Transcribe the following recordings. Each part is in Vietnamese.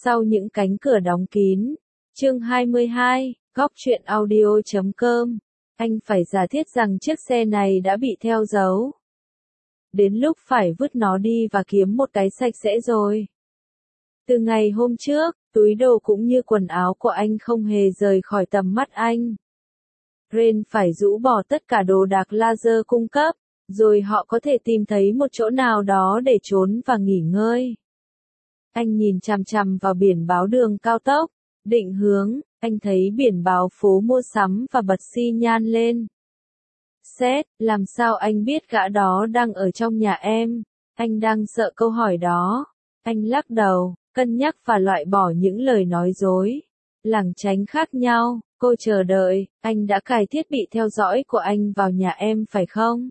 Sau những cánh cửa đóng kín. Chương 22, góc truyện audio.com. Anh phải giả thiết rằng chiếc xe này đã bị theo dấu. Đến lúc phải vứt nó đi và kiếm một cái sạch sẽ rồi. Từ ngày hôm trước, túi đồ cũng như quần áo của anh không hề rời khỏi tầm mắt anh. Ren phải rũ bỏ tất cả đồ đạc laser cung cấp, rồi họ có thể tìm thấy một chỗ nào đó để trốn và nghỉ ngơi. Anh nhìn chằm chằm vào biển báo đường cao tốc, định hướng, anh thấy biển báo phố mua sắm và bật xi nhan lên. Seth, làm sao anh biết gã đó đang ở trong nhà em? Anh đang sợ câu hỏi đó. Anh lắc đầu, cân nhắc và loại bỏ những lời nói dối. Lảng tránh khác nhau, cô chờ đợi, anh đã cài thiết bị theo dõi của anh vào nhà em phải không?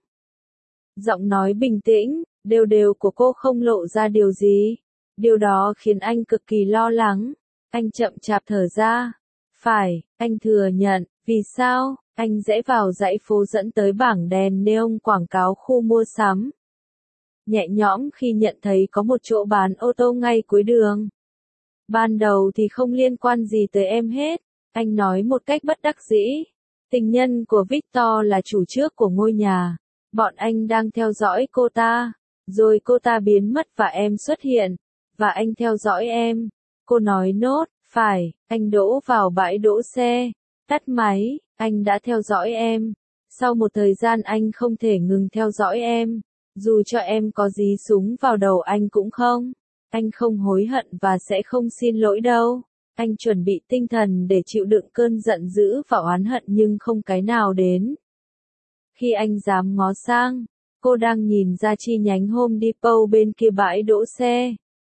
Giọng nói bình tĩnh, đều đều của cô không lộ ra điều gì. Điều đó khiến anh cực kỳ lo lắng. Anh chậm chạp thở ra. Phải, anh thừa nhận, vì sao? Anh rẽ vào dãy phố dẫn tới bảng đèn neon quảng cáo khu mua sắm. Nhẹ nhõm khi nhận thấy có một chỗ bán ô tô ngay cuối đường. Ban đầu thì không liên quan gì tới em hết, anh nói một cách bất đắc dĩ. Tình nhân của Victor là chủ trước của ngôi nhà. Bọn anh đang theo dõi cô ta. Rồi cô ta biến mất và em xuất hiện. Và anh theo dõi em. Cô nói nốt, phải, anh đỗ vào bãi đỗ xe. Tắt máy, anh đã theo dõi em. Sau một thời gian anh không thể ngừng theo dõi em. Dù cho em có dí súng vào đầu anh cũng không. Anh không hối hận và sẽ không xin lỗi đâu. Anh chuẩn bị tinh thần để chịu đựng cơn giận dữ và oán hận nhưng không cái nào đến. Khi anh dám ngó sang, cô đang nhìn ra chi nhánh Home Depot bên kia bãi đỗ xe.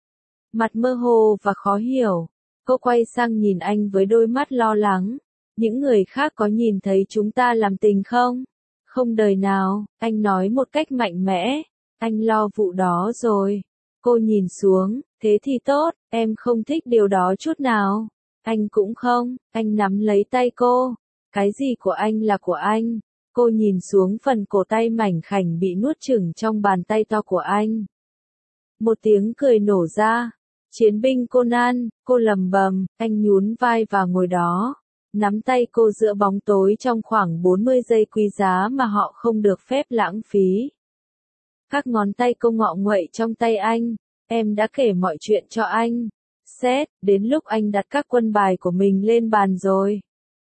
Mặt mơ hồ và khó hiểu, cô quay sang nhìn anh với đôi mắt lo lắng. Những người khác có nhìn thấy chúng ta làm tình không? Không đời nào, anh nói một cách mạnh mẽ. Anh lo vụ đó rồi. Cô nhìn xuống, thế thì tốt, em không thích điều đó chút nào. Anh cũng không, anh nắm lấy tay cô. Cái gì của anh là của anh. Cô nhìn xuống phần cổ tay mảnh khảnh bị nuốt chửng trong bàn tay to của anh. Một tiếng cười nổ ra. Chiến binh Conan, cô lầm bầm, anh nhún vai và ngồi đó. Nắm tay cô giữa bóng tối trong khoảng 40 giây quý giá mà họ không được phép lãng phí. Các ngón tay cô ngọ nguậy trong tay anh. Em đã kể mọi chuyện cho anh. Seth, đến lúc anh đặt các quân bài của mình lên bàn rồi.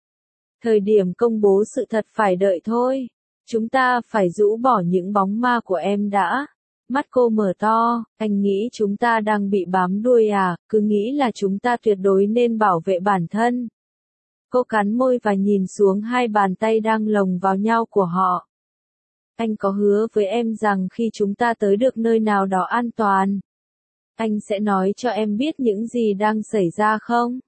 Thời điểm công bố sự thật phải đợi thôi. Chúng ta phải rũ bỏ những bóng ma của em đã. Mắt cô mở to, anh nghĩ chúng ta đang bị bám đuôi à, cứ nghĩ là chúng ta tuyệt đối nên bảo vệ bản thân. Cô cắn môi và nhìn xuống hai bàn tay đang lồng vào nhau của họ. Anh có hứa với em rằng khi chúng ta tới được nơi nào đó an toàn, anh sẽ nói cho em biết những gì đang xảy ra không?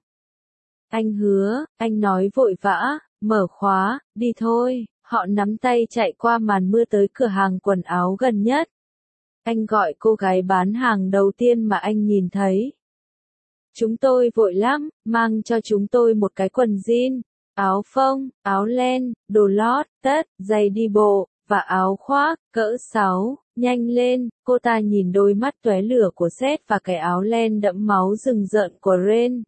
Anh hứa, anh nói vội vã, mở khóa, đi thôi. Họ nắm tay chạy qua màn mưa tới cửa hàng quần áo gần nhất. Anh gọi cô gái bán hàng đầu tiên mà anh nhìn thấy. Chúng tôi vội lắm, mang cho chúng tôi một cái quần jean, áo phông, áo len, đồ lót, tất, giày đi bộ, và áo khoác, cỡ 6, nhanh lên, cô ta nhìn đôi mắt tóe lửa của Seth và cái áo len đẫm máu rừng rợn của Ren.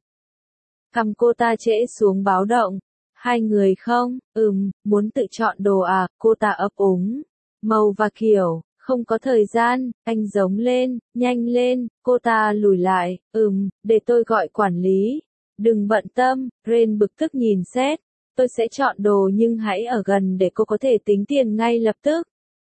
Cằm cô ta trễ xuống báo động. Hai người không, muốn tự chọn đồ à, cô ta ấp úng. Màu và kiểu, không có thời gian, anh giống lên, nhanh lên, cô ta lùi lại, để tôi gọi quản lý. Đừng bận tâm, Ren bực tức nhìn Seth. Tôi sẽ chọn đồ nhưng hãy ở gần để cô có thể tính tiền ngay lập tức.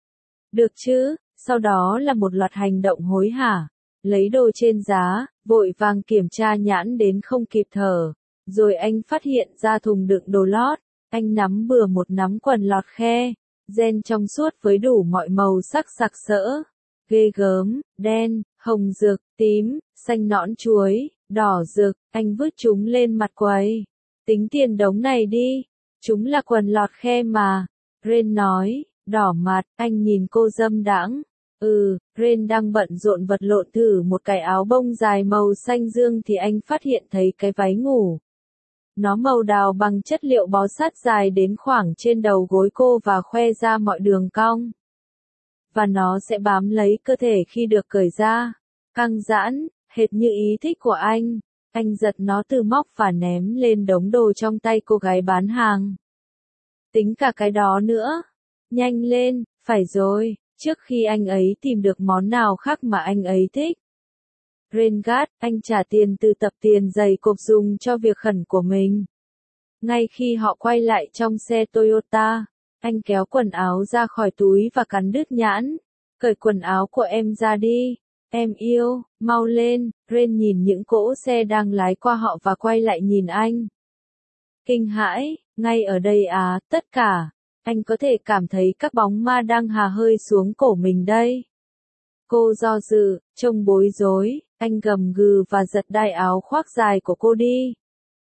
Được chứ, sau đó là một loạt hành động hối hả. Lấy đồ trên giá, vội vàng kiểm tra nhãn đến không kịp thở. Rồi anh phát hiện ra thùng đựng đồ lót. Anh nắm bừa một nắm quần lọt khe. Ren trong suốt với đủ mọi màu sắc sặc sỡ. Ghê gớm, đen, hồng rực, tím, xanh nõn chuối, đỏ rực. Anh vứt chúng lên mặt quầy. Tính tiền đống này đi. Chúng là quần lọt khe mà. Ren nói, đỏ mặt, anh nhìn cô dâm đãng. Ren đang bận rộn vật lộn thử một cái áo bông dài màu xanh dương thì anh phát hiện thấy cái váy ngủ. Nó màu đào bằng chất liệu bó sát dài đến khoảng trên đầu gối cô và khoe ra mọi đường cong. Và nó sẽ bám lấy cơ thể khi được cởi ra. Căng giãn, hệt như ý thích của anh. Anh giật nó từ móc và ném lên đống đồ trong tay cô gái bán hàng. Tính cả cái đó nữa. Nhanh lên, phải rồi, trước khi anh ấy tìm được món nào khác mà anh ấy thích. Rengat, anh trả tiền từ tập tiền giày cộp dùng cho việc khẩn của mình. Ngay khi họ quay lại trong xe Toyota, anh kéo quần áo ra khỏi túi và cắn đứt nhãn. Cởi quần áo của em ra đi. Em yêu, mau lên. Ren nhìn những cỗ xe đang lái qua họ và quay lại nhìn anh. Kinh hãi, ngay ở đây à, tất cả. Anh có thể cảm thấy các bóng ma đang hà hơi xuống cổ mình đây. Cô do dự, trông bối rối, anh gầm gừ và giật đai áo khoác dài của cô đi.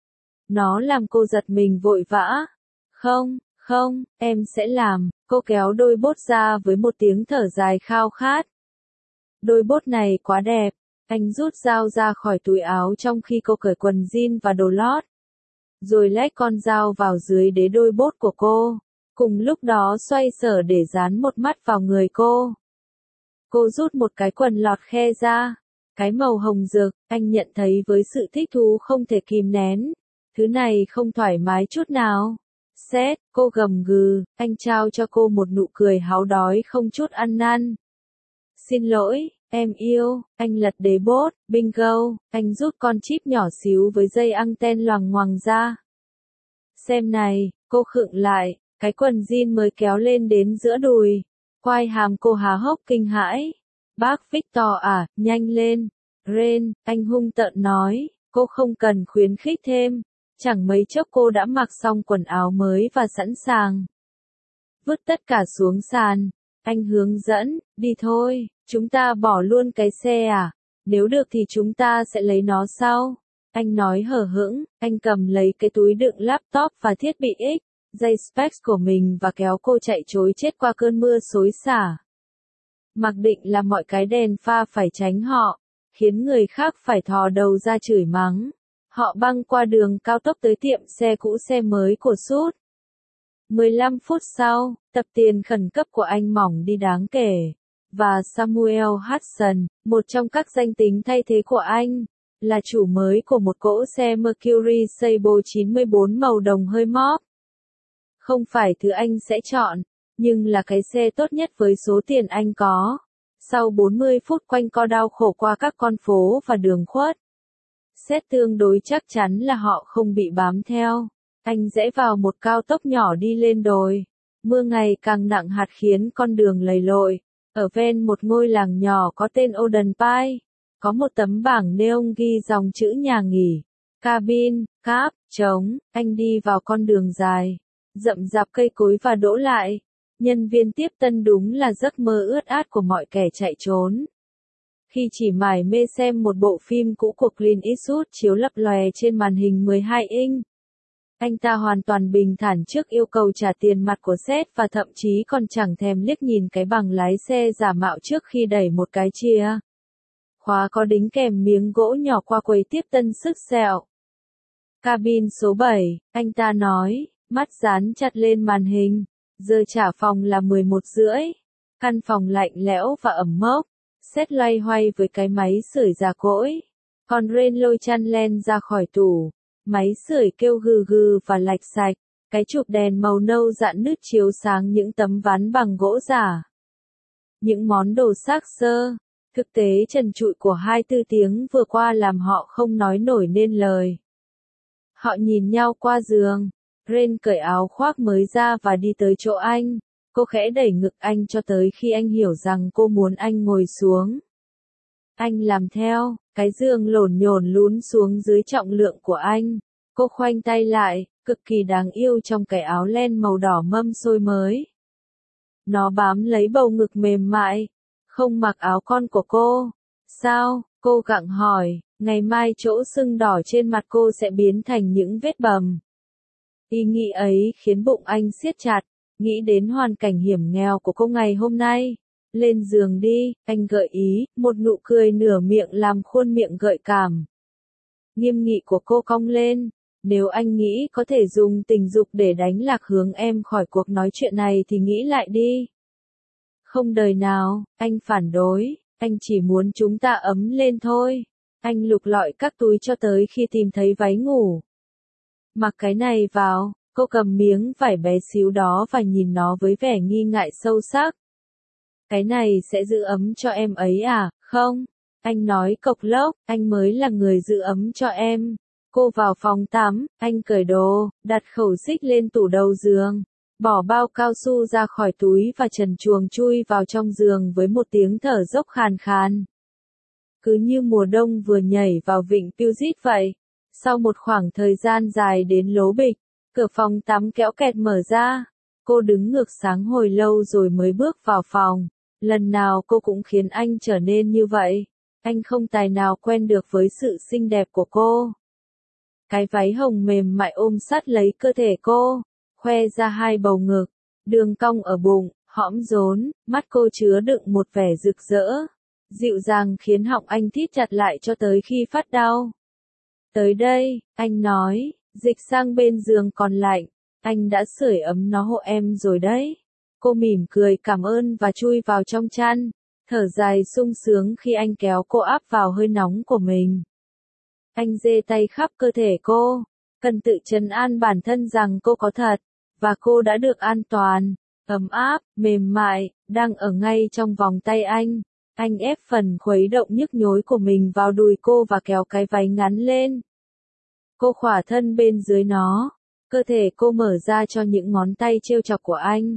Nó làm cô giật mình vội vã. Không, không, em sẽ làm. Cô kéo đôi bốt ra với một tiếng thở dài khao khát. Đôi bốt này quá đẹp. Anh rút dao ra khỏi túi áo trong khi cô cởi quần jean và đồ lót. Rồi lách con dao vào dưới đế đôi bốt của cô. Cùng lúc đó xoay sở để dán một mắt vào người cô. Cô rút một cái quần lọt khe ra. Cái màu hồng rực, anh nhận thấy với sự thích thú không thể kìm nén. Thứ này không thoải mái chút nào. Seth, cô gầm gừ, anh trao cho cô một nụ cười háo đói không chút ăn năn. Xin lỗi, em yêu, anh lật đế bốt, bingo, anh rút con chip nhỏ xíu với dây anten loằng ngoằng ra. Xem này, cô khựng lại, cái quần jean mới kéo lên đến giữa đùi. Quai hàm cô há hốc kinh hãi. Bác Victor à, nhanh lên. Ren, anh hung tợn nói, cô không cần khuyến khích thêm. Chẳng mấy chốc cô đã mặc xong quần áo mới và sẵn sàng. Vứt tất cả xuống sàn. Anh hướng dẫn, đi thôi, chúng ta bỏ luôn cái xe à? Nếu được thì chúng ta sẽ lấy nó sau. Anh nói hờ hững, anh cầm lấy cái túi đựng laptop và thiết bị X, dây specs của mình và kéo cô chạy trối chết qua cơn mưa xối xả. Mặc định là mọi cái đèn pha phải tránh họ, khiến người khác phải thò đầu ra chửi mắng. Họ băng qua đường cao tốc tới tiệm xe cũ xe mới của Sút. 15 phút sau, tập tiền khẩn cấp của anh mỏng đi đáng kể. Và Samuel Hudson, một trong các danh tính thay thế của anh, là chủ mới của một cỗ xe Mercury Sable 94 màu đồng hơi móp. Không phải thứ anh sẽ chọn, nhưng là cái xe tốt nhất với số tiền anh có. Sau 40 phút quanh co đau khổ qua các con phố và đường khuất, Seth tương đối chắc chắn là họ không bị bám theo. Anh rẽ vào một cao tốc nhỏ đi lên đồi. Mưa ngày càng nặng hạt khiến con đường lầy lội. Ở ven một ngôi làng nhỏ có tên Oden Pie, có một tấm bảng neon ghi dòng chữ nhà nghỉ, cabin, cab, trống. Anh đi vào con đường dài, rậm rạp cây cối và đỗ lại. Nhân viên tiếp tân đúng là giấc mơ ướt át của mọi kẻ chạy trốn. Khi chỉ mải mê xem một bộ phim cũ của Clint Eastwood chiếu lập lòe trên màn hình 12 inch, anh ta hoàn toàn bình thản trước yêu cầu trả tiền mặt của Seth và thậm chí còn chẳng thèm liếc nhìn cái bằng lái xe giả mạo trước khi đẩy một cái chìa khóa có đính kèm miếng gỗ nhỏ qua quầy tiếp tân sức sẹo. Cabin số 7, anh ta nói, mắt dán chặt lên màn hình. Giờ trả phòng là 11 rưỡi. Căn phòng lạnh lẽo và ẩm mốc. Seth loay hoay với cái máy sưởi già cỗi. Còn Ren lôi chăn len ra khỏi tủ. Máy sưởi kêu gừ gừ và lạch sạch. Cái chụp đèn màu nâu rạn nứt chiếu sáng những tấm ván bằng gỗ giả. Những món đồ xác xơ. Thực tế trần trụi của 24 tiếng vừa qua làm họ không nói nổi nên lời. Họ nhìn nhau qua giường. Ren cởi áo khoác mới ra và đi tới chỗ anh. Cô khẽ đẩy ngực anh cho tới khi anh hiểu rằng cô muốn anh ngồi xuống. Anh làm theo, cái giường lổn nhổn lún xuống dưới trọng lượng của anh. Cô khoanh tay lại, cực kỳ đáng yêu trong cái áo len màu đỏ mâm xôi mới. Nó bám lấy bầu ngực mềm mại. Không mặc áo con của cô. Sao? Cô gặng hỏi, ngày mai chỗ sưng đỏ trên mặt cô sẽ biến thành những vết bầm. Ý nghĩ ấy khiến bụng anh siết chặt, nghĩ đến hoàn cảnh hiểm nghèo của cô ngày hôm nay. Lên giường đi, anh gợi ý, một nụ cười nửa miệng làm khuôn miệng gợi cảm. Nghiêm nghị của cô cong lên, nếu anh nghĩ có thể dùng tình dục để đánh lạc hướng em khỏi cuộc nói chuyện này thì nghĩ lại đi. Không đời nào, anh phản đối, anh chỉ muốn chúng ta ấm lên thôi. Anh lục lọi các túi cho tới khi tìm thấy váy ngủ. Mặc cái này vào, cô cầm miếng vải bé xíu đó và nhìn nó với vẻ nghi ngại sâu sắc. Cái này sẽ giữ ấm cho em ấy à, không? Anh nói cộc lốc, anh mới là người giữ ấm cho em. Cô vào phòng tắm, anh cởi đồ, đặt khẩu xích lên tủ đầu giường, bỏ bao cao su ra khỏi túi và trần truồng chui vào trong giường với một tiếng thở dốc khàn khàn. Cứ như mùa đông vừa nhảy vào vịnh Puget vậy. Sau một khoảng thời gian dài đến lố bịch, cửa phòng tắm kéo kẹt mở ra. Cô đứng ngược sáng hồi lâu rồi mới bước vào phòng. Lần nào cô cũng khiến anh trở nên như vậy. Anh không tài nào quen được với sự xinh đẹp của cô. Cái váy hồng mềm mại ôm sát lấy cơ thể cô, khoe ra hai bầu ngực, đường cong ở bụng, hõm rốn, mắt cô chứa đựng một vẻ rực rỡ, dịu dàng khiến họng anh thít chặt lại cho tới khi phát đau. Tới đây, anh nói, dịch sang bên giường còn lạnh, anh đã sưởi ấm nó hộ em rồi đấy. Cô mỉm cười cảm ơn và chui vào trong chăn, thở dài sung sướng khi anh kéo cô áp vào hơi nóng của mình. Anh giơ tay khắp cơ thể cô, cần tự trấn an bản thân rằng cô có thật, và cô đã được an toàn, ấm áp, mềm mại, đang ở ngay trong vòng tay anh. Anh ép phần khuấy động nhức nhối của mình vào đùi cô và kéo cái váy ngắn lên. Cô khỏa thân bên dưới nó, cơ thể cô mở ra cho những ngón tay trêu chọc của anh.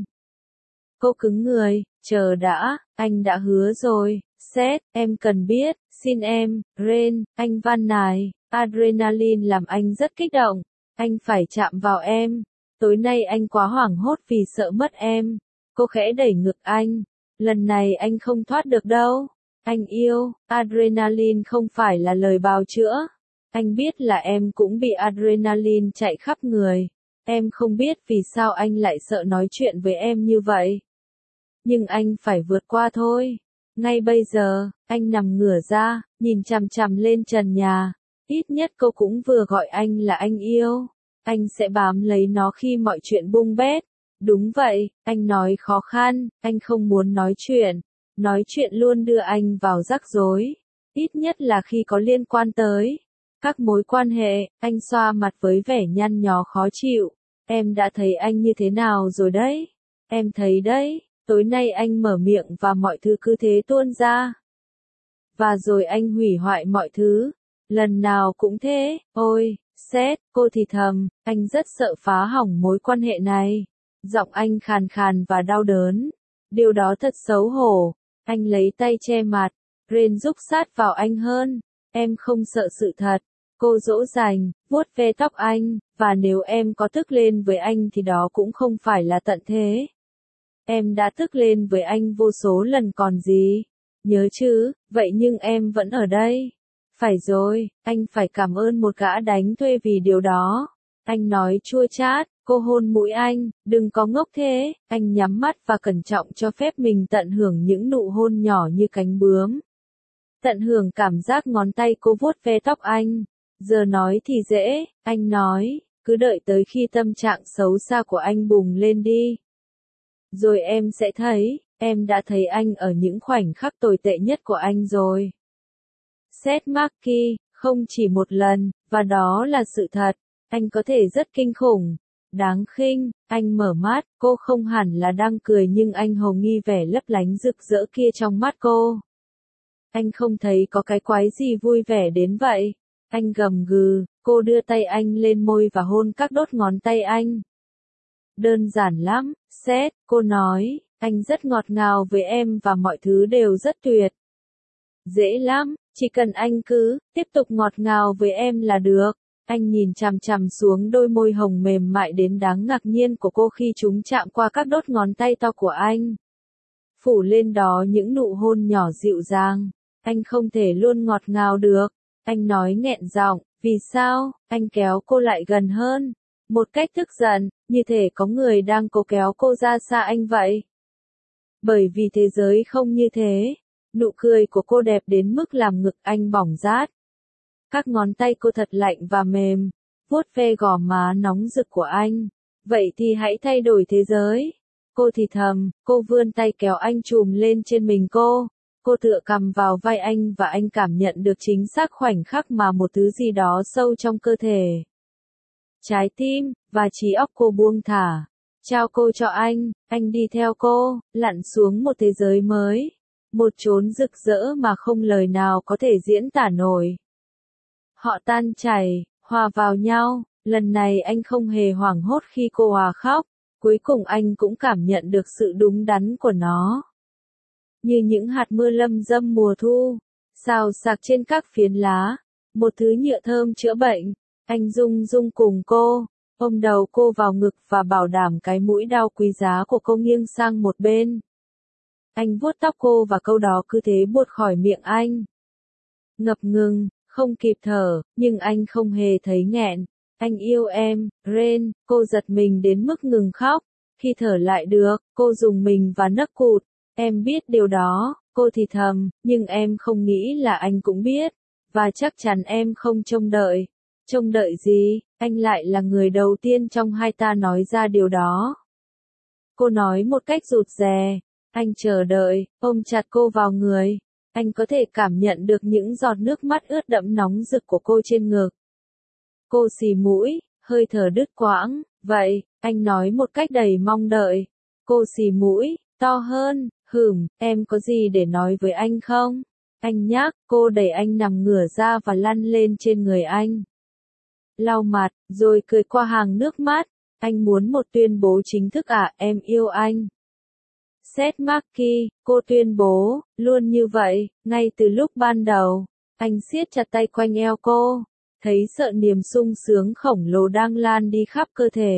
Cô cứng người, chờ đã, anh đã hứa rồi, Seth, em cần biết, xin em, Ren, anh van nài, adrenaline làm anh rất kích động, anh phải chạm vào em, tối nay anh quá hoảng hốt vì sợ mất em. Cô khẽ đẩy ngực anh, lần này anh không thoát được đâu, anh yêu, adrenaline không phải là lời bào chữa, anh biết là em cũng bị adrenaline chạy khắp người, em không biết vì sao anh lại sợ nói chuyện với em như vậy. Nhưng anh phải vượt qua thôi. Ngay bây giờ, anh nằm ngửa ra, nhìn chằm chằm lên trần nhà. Ít nhất cô cũng vừa gọi anh là anh yêu. Anh sẽ bám lấy nó khi mọi chuyện bung bét. Đúng vậy, anh nói khó khăn, anh không muốn nói chuyện. Nói chuyện luôn đưa anh vào rắc rối. Ít nhất là khi có liên quan tới các mối quan hệ. Anh xoa mặt với vẻ nhăn nhó khó chịu. Em đã thấy anh như thế nào rồi đấy? Em thấy đấy. Tối nay anh mở miệng và mọi thứ cứ thế tuôn ra. Và rồi anh hủy hoại mọi thứ. Lần nào cũng thế, ôi, Seth, cô thì thầm, anh rất sợ phá hỏng mối quan hệ này. Giọng anh khàn khàn và đau đớn. Điều đó thật xấu hổ. Anh lấy tay che mặt. Ren rúc sát vào anh hơn. Em không sợ sự thật. Cô dỗ dành, vuốt ve tóc anh, và nếu em có tức lên với anh thì đó cũng không phải là tận thế. Em đã tức lên với anh vô số lần còn gì. Nhớ chứ, vậy nhưng em vẫn ở đây. Phải rồi, anh phải cảm ơn một gã đánh thuê vì điều đó. Anh nói chua chát, cô hôn mũi anh, đừng có ngốc thế. Anh nhắm mắt và cẩn trọng cho phép mình tận hưởng những nụ hôn nhỏ như cánh bướm. Tận hưởng cảm giác ngón tay cô vuốt ve tóc anh. Giờ nói thì dễ, anh nói, cứ đợi tới khi tâm trạng xấu xa của anh bùng lên đi. Rồi em sẽ thấy, em đã thấy anh ở những khoảnh khắc tồi tệ nhất của anh rồi. Seth Mackie, không chỉ một lần, và đó là sự thật, anh có thể rất kinh khủng, đáng khinh, anh mở mắt, cô không hẳn là đang cười nhưng anh hầu nghi vẻ lấp lánh rực rỡ kia trong mắt cô. Anh không thấy có cái quái gì vui vẻ đến vậy. Anh gầm gừ, cô đưa tay anh lên môi và hôn các đốt ngón tay anh. Đơn giản lắm, Seth, cô nói, anh rất ngọt ngào với em và mọi thứ đều rất tuyệt. Dễ lắm, chỉ cần anh cứ tiếp tục ngọt ngào với em là được. Anh nhìn chằm chằm xuống đôi môi hồng mềm mại đến đáng ngạc nhiên của cô khi chúng chạm qua các đốt ngón tay to của anh. Phủ lên đó những nụ hôn nhỏ dịu dàng. Anh không thể luôn ngọt ngào được. Anh nói nghẹn giọng, vì sao? Anh kéo cô lại gần hơn. Một cách tức giận, như thể có người đang cố kéo cô ra xa anh vậy. Bởi vì thế giới không như thế. Nụ cười của cô đẹp đến mức làm ngực anh bỏng rát. Các ngón tay cô thật lạnh và mềm, vuốt ve gò má nóng rực của anh. Vậy thì hãy thay đổi thế giới. Cô thì thầm, cô vươn tay kéo anh trùm lên trên mình cô. Cô tựa cằm vào vai anh và anh cảm nhận được chính xác khoảnh khắc mà một thứ gì đó sâu trong cơ thể. Trái tim, và trí óc cô buông thả. Trao cô cho anh đi theo cô, lặn xuống một thế giới mới. Một chốn rực rỡ mà không lời nào có thể diễn tả nổi. Họ tan chảy, hòa vào nhau, lần này anh không hề hoảng hốt khi cô hòa khóc, cuối cùng anh cũng cảm nhận được sự đúng đắn của nó. Như những hạt mưa lâm dâm mùa thu, xào xạc trên các phiến lá, một thứ nhựa thơm chữa bệnh, anh rung rung cùng cô, ôm đầu cô vào ngực và bảo đảm cái mũi đau quý giá của cô nghiêng sang một bên. Anh vuốt tóc cô và câu đó cứ thế buột khỏi miệng anh. Ngập ngừng, không kịp thở, nhưng anh không hề thấy nghẹn. Anh yêu em, Ren, cô giật mình đến mức ngừng khóc. Khi thở lại được, cô dùng mình và nấc cụt. Em biết điều đó, cô thì thầm, nhưng em không nghĩ là anh cũng biết. Và chắc chắn em không trông đợi. Trông đợi gì, anh lại là người đầu tiên trong hai ta nói ra điều đó. Cô nói một cách rụt rè. Anh chờ đợi, ôm chặt cô vào người. Anh có thể cảm nhận được những giọt nước mắt ướt đẫm nóng rực của cô trên ngực. Cô xì mũi, hơi thở đứt quãng. Vậy, anh nói một cách đầy mong đợi. Cô xì mũi, to hơn, em có gì để nói với anh không? Anh nhắc, cô đẩy anh nằm ngửa ra và lăn lên trên người anh. Lau mặt, rồi cười qua hàng nước mắt. Anh muốn một tuyên bố chính thức em yêu anh. Seth Mackie, cô tuyên bố, luôn như vậy, ngay từ lúc ban đầu. Anh siết chặt tay quanh eo cô, thấy sợ niềm sung sướng khổng lồ đang lan đi khắp cơ thể.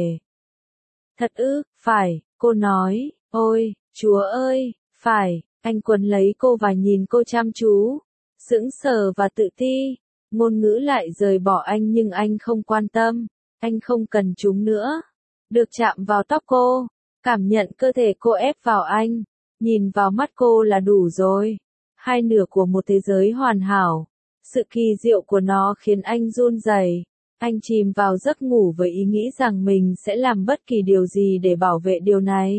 Thật ư, phải, cô nói, ôi, Chúa ơi, phải, anh quấn lấy cô và nhìn cô chăm chú, sững sờ và tự ti. Ngôn ngữ lại rời bỏ anh nhưng anh không quan tâm, anh không cần chúng nữa. Được chạm vào tóc cô, cảm nhận cơ thể cô ép vào anh, nhìn vào mắt cô là đủ rồi. Hai nửa của một thế giới hoàn hảo. Sự kỳ diệu của nó khiến anh run rẩy. Anh chìm vào giấc ngủ với ý nghĩ rằng mình sẽ làm bất kỳ điều gì để bảo vệ điều này.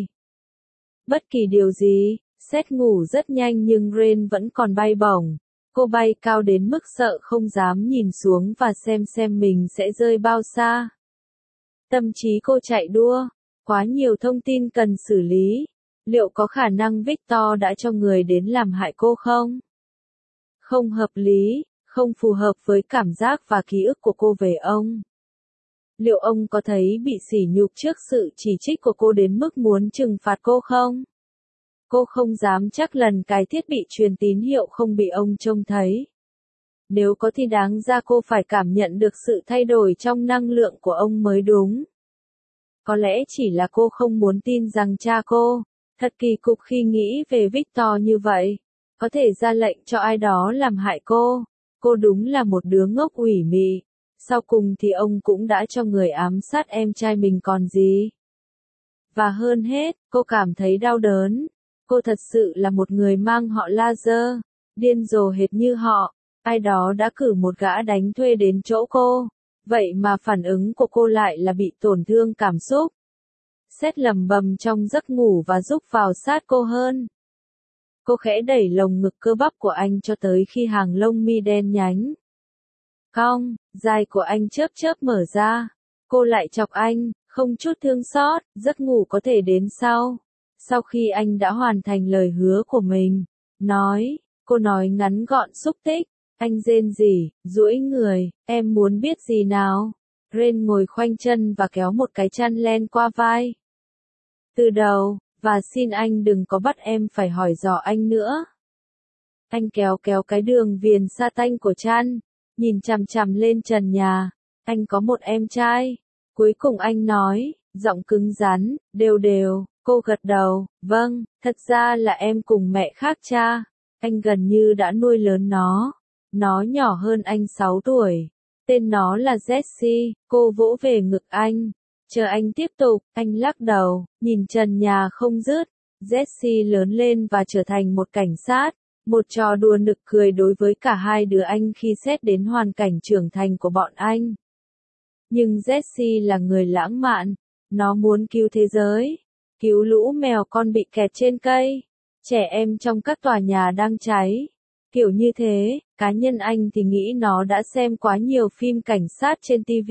Bất kỳ điều gì, Seth ngủ rất nhanh nhưng Ren vẫn còn bay bổng. Cô bay cao đến mức sợ không dám nhìn xuống và xem mình sẽ rơi bao xa. Tâm trí cô chạy đua, quá nhiều thông tin cần xử lý. Liệu có khả năng Victor đã cho người đến làm hại cô không? Không hợp lý, không phù hợp với cảm giác và ký ức của cô về ông. Liệu ông có thấy bị sỉ nhục trước sự chỉ trích của cô đến mức muốn trừng phạt cô không? Cô không dám chắc lần cái thiết bị truyền tín hiệu không bị ông trông thấy. Nếu có thì đáng ra cô phải cảm nhận được sự thay đổi trong năng lượng của ông mới đúng. Có lẽ chỉ là cô không muốn tin rằng cha cô, thật kỳ cục khi nghĩ về Victor như vậy, có thể ra lệnh cho ai đó làm hại cô. Cô đúng là một đứa ngốc ủy mị. Sau cùng thì ông cũng đã cho người ám sát em trai mình còn gì. Và hơn hết, cô cảm thấy đau đớn. Cô thật sự là một người mang họ Laser, điên rồ hệt như họ. Ai đó đã cử một gã đánh thuê đến chỗ cô. Vậy mà phản ứng của cô lại là bị tổn thương cảm xúc. Seth lầm bầm trong giấc ngủ và rúc vào sát cô hơn. Cô khẽ đẩy lồng ngực cơ bắp của anh cho tới khi hàng lông mi đen nhánh cong, dài của anh chớp chớp mở ra. Cô lại chọc anh, không chút thương xót, giấc ngủ có thể đến sau. Sau khi anh đã hoàn thành lời hứa của mình, cô nói ngắn gọn xúc tích. Anh rên rỉ, duỗi người, em muốn biết gì nào? Ren ngồi khoanh chân và kéo một cái chăn len qua vai. Từ đầu, và xin anh đừng có bắt em phải hỏi dò anh nữa. Anh kéo cái đường viền sa tanh của chăn, nhìn chằm chằm lên trần nhà. Anh có một em trai. Cuối cùng anh nói, giọng cứng rắn, đều. Cô gật đầu, vâng, thật ra là em cùng mẹ khác cha. Anh gần như đã nuôi lớn nó. Nó nhỏ hơn anh 6 tuổi. Tên nó là Jessie. Cô vỗ về ngực anh. Chờ anh tiếp tục, anh lắc đầu, nhìn trần nhà không dứt. Jessie lớn lên và trở thành một cảnh sát. Một trò đùa nực cười đối với cả hai đứa anh khi xét đến hoàn cảnh trưởng thành của bọn anh. Nhưng Jessie là người lãng mạn. Nó muốn cứu thế giới. Cứu lũ mèo con bị kẹt trên cây. Trẻ em trong các tòa nhà đang cháy. Kiểu như thế, cá nhân anh thì nghĩ nó đã xem quá nhiều phim cảnh sát trên TV.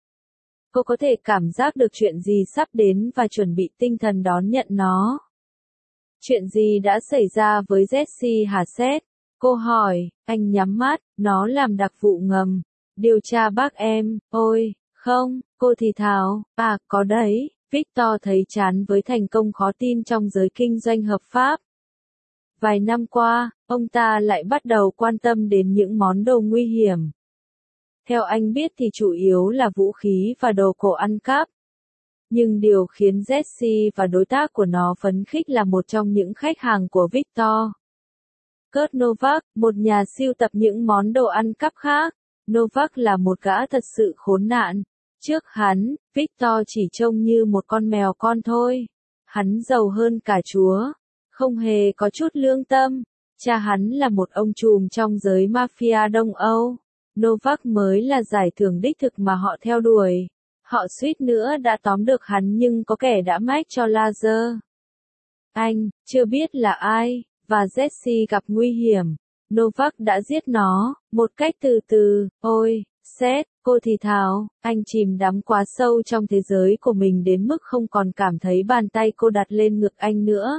Cô có thể cảm giác được chuyện gì sắp đến và chuẩn bị tinh thần đón nhận nó. Chuyện gì đã xảy ra với Jessie hả Seth? Cô hỏi, anh nhắm mắt, nó làm đặc vụ ngầm. Điều tra bác em, ôi, không, cô thì thào, à, có đấy, Victor thấy chán với thành công khó tin trong giới kinh doanh hợp pháp. Vài năm qua, ông ta lại bắt đầu quan tâm đến những món đồ nguy hiểm. Theo anh biết thì chủ yếu là vũ khí và đồ cổ ăn cắp. Nhưng điều khiến Jessie và đối tác của nó phấn khích là một trong những khách hàng của Victor. Kurt Novak, một nhà sưu tập những món đồ ăn cắp khác. Novak là một gã thật sự khốn nạn. Trước hắn, Victor chỉ trông như một con mèo con thôi. Hắn giàu hơn cả Chúa. Không hề có chút lương tâm. Cha hắn là một ông trùm trong giới mafia Đông Âu. Novak mới là giải thưởng đích thực mà họ theo đuổi. Họ suýt nữa đã tóm được hắn nhưng có kẻ đã mách cho laser. Anh, chưa biết là ai, và Jessie gặp nguy hiểm. Novak đã giết nó, một cách từ từ, ôi, Seth, cô thì thào, anh chìm đắm quá sâu trong thế giới của mình đến mức không còn cảm thấy bàn tay cô đặt lên ngực anh nữa.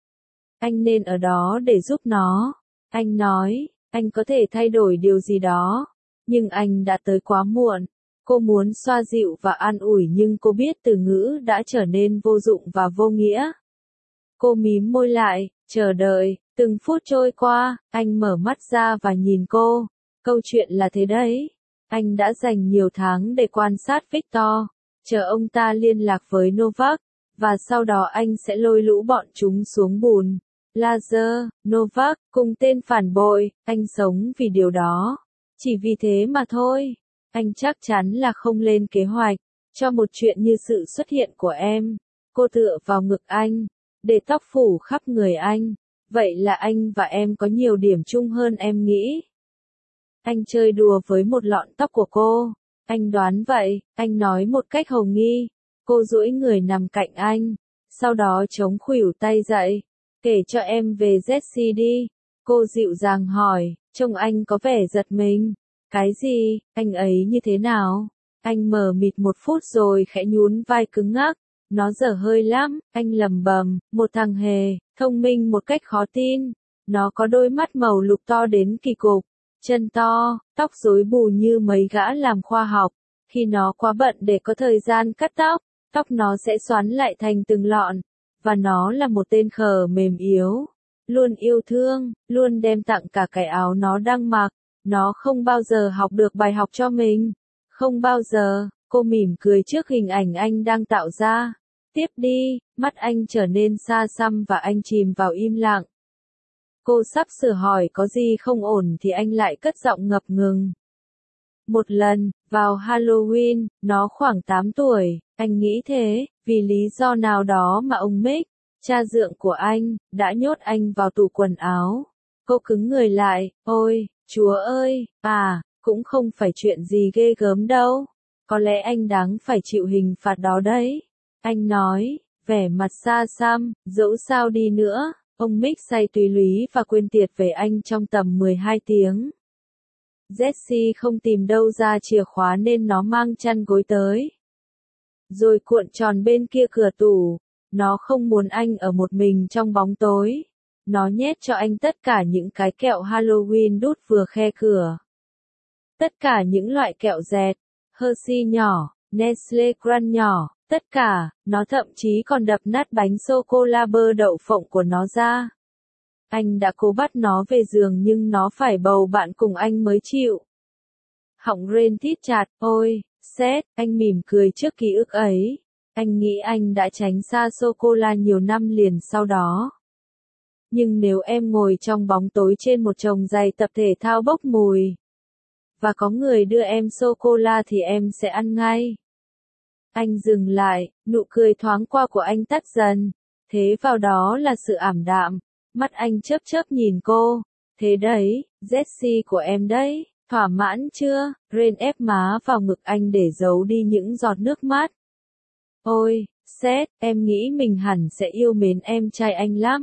Anh nên ở đó để giúp nó. Anh nói, anh có thể thay đổi điều gì đó. Nhưng anh đã tới quá muộn. Cô muốn xoa dịu và an ủi nhưng cô biết từ ngữ đã trở nên vô dụng và vô nghĩa. Cô mím môi lại, chờ đợi, từng phút trôi qua, anh mở mắt ra và nhìn cô. Câu chuyện là thế đấy. Anh đã dành nhiều tháng để quan sát Victor, chờ ông ta liên lạc với Novak, và sau đó anh sẽ lôi lũ bọn chúng xuống bùn. Laser, Novak, cùng tên phản bội, anh sống vì điều đó. Chỉ vì thế mà thôi. Anh chắc chắn là không lên kế hoạch cho một chuyện như sự xuất hiện của em. Cô tựa vào ngực anh, để tóc phủ khắp người anh. Vậy là anh và em có nhiều điểm chung hơn em nghĩ. Anh chơi đùa với một lọn tóc của cô. Anh đoán vậy, anh nói một cách hầu nghi. Cô duỗi người nằm cạnh anh. Sau đó chống khuỷu tay dậy. Kể cho em về Jessie đi. Cô dịu dàng hỏi, trông anh có vẻ giật mình. Cái gì, anh ấy như thế nào? Anh mờ mịt một phút rồi khẽ nhún vai cứng ngắc. Nó dở hơi lắm, anh lầm bầm, một thằng hề, thông minh một cách khó tin. Nó có đôi mắt màu lục to đến kỳ cục, chân to, tóc rối bù như mấy gã làm khoa học. Khi nó quá bận để có thời gian cắt tóc, tóc nó sẽ xoắn lại thành từng lọn. Và nó là một tên khờ mềm yếu. Luôn yêu thương, luôn đem tặng cả cái áo nó đang mặc. Nó không bao giờ học được bài học cho mình. Không bao giờ, cô mỉm cười trước hình ảnh anh đang tạo ra. Tiếp đi, mắt anh trở nên xa xăm và anh chìm vào im lặng. Cô sắp sửa hỏi có gì không ổn thì anh lại cất giọng ngập ngừng. Một lần, vào Halloween, nó khoảng 8 tuổi, anh nghĩ thế, vì lý do nào đó mà ông Mick, cha dượng của anh, đã nhốt anh vào tủ quần áo. Cô cứng người lại, ôi, Chúa ơi, à, cũng không phải chuyện gì ghê gớm đâu. Có lẽ anh đáng phải chịu hình phạt đó đấy. Anh nói, vẻ mặt xa xăm, dẫu sao đi nữa, ông Mick say túy lúy và quên tiệt về anh trong tầm 12 tiếng. Jessie không tìm đâu ra chìa khóa nên nó mang chăn gối tới. Rồi cuộn tròn bên kia cửa tủ. Nó không muốn anh ở một mình trong bóng tối. Nó nhét cho anh tất cả những cái kẹo Halloween đút vừa khe cửa. Tất cả những loại kẹo dẹt, Hershey nhỏ, Nestle Crunch nhỏ, tất cả, nó thậm chí còn đập nát bánh sô-cô-la bơ đậu phộng của nó ra. Anh đã cố bắt nó về giường nhưng nó phải bầu bạn cùng anh mới chịu. Họng Ren thít chặt, ôi, Seth, anh mỉm cười trước ký ức ấy. Anh nghĩ anh đã tránh xa sô-cô-la nhiều năm liền sau đó. Nhưng nếu em ngồi trong bóng tối trên một chồng giày tập thể thao bốc mùi, và có người đưa em sô-cô-la thì em sẽ ăn ngay. Anh dừng lại, nụ cười thoáng qua của anh tắt dần. Thế vào đó là sự ảm đạm. Mắt anh chớp chớp nhìn cô. Thế đấy, Jessie của em đấy, thỏa mãn chưa? Ren ép má vào ngực anh để giấu đi những giọt nước mắt. Ôi, Seth, em nghĩ mình hẳn sẽ yêu mến em trai anh lắm.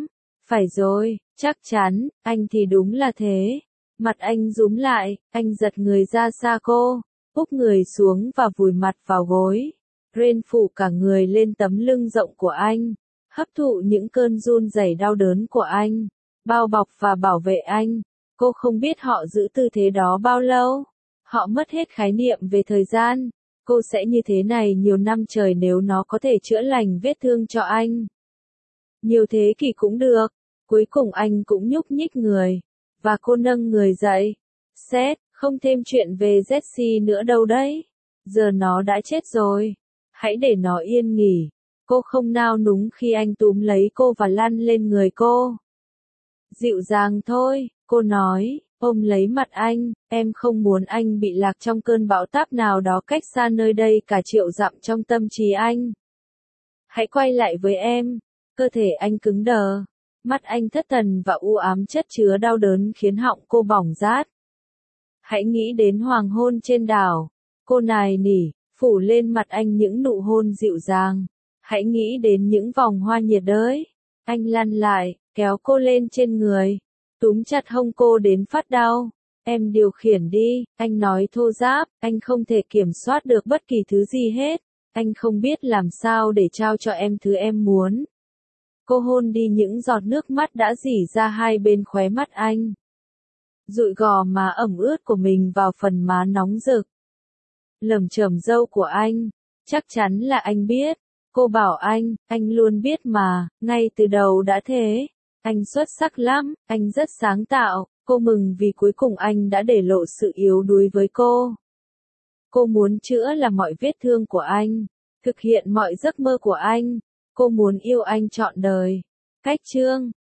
Phải rồi, chắc chắn, anh thì đúng là thế. Mặt anh rúm lại, anh giật người ra xa cô, úp người xuống và vùi mặt vào gối. Ren phủ cả người lên tấm lưng rộng của anh, hấp thụ những cơn run rẩy đau đớn của anh, bao bọc và bảo vệ anh. Cô không biết họ giữ tư thế đó bao lâu. Họ mất hết khái niệm về thời gian. Cô sẽ như thế này nhiều năm trời nếu nó có thể chữa lành vết thương cho anh. Nhiều thế kỷ cũng được. Cuối cùng anh cũng nhúc nhích người. Và cô nâng người dậy. Seth, không thêm chuyện về Jesse nữa đâu đấy. Giờ nó đã chết rồi. Hãy để nó yên nghỉ. Cô không nao núng khi anh túm lấy cô và lăn lên người cô. Dịu dàng thôi, cô nói, ôm lấy mặt anh, em không muốn anh bị lạc trong cơn bão táp nào đó cách xa nơi đây cả triệu dặm trong tâm trí anh. Hãy quay lại với em. Cơ thể anh cứng đờ. Mắt anh thất thần và u ám chất chứa đau đớn khiến họng cô bỏng rát. Hãy nghĩ đến hoàng hôn trên đảo. Cô nài nỉ, phủ lên mặt anh những nụ hôn dịu dàng. Hãy nghĩ đến những vòng hoa nhiệt đới. Anh lăn lại, kéo cô lên trên người. Túm chặt hông cô đến phát đau. Em điều khiển đi, anh nói thô ráp, anh không thể kiểm soát được bất kỳ thứ gì hết. Anh không biết làm sao để trao cho em thứ em muốn. Cô hôn đi những giọt nước mắt đã rỉ ra hai bên khóe mắt anh. Dụi gò má ẩm ướt của mình vào phần má nóng rực. Lởm chởm râu của anh. Chắc chắn là anh biết. Cô bảo anh luôn biết mà, ngay từ đầu đã thế. Anh xuất sắc lắm, anh rất sáng tạo. Cô mừng vì cuối cùng anh đã để lộ sự yếu đuối với cô. Cô muốn chữa lành mọi vết thương của anh, thực hiện mọi giấc mơ của anh. Cô muốn yêu anh trọn đời. Cách chương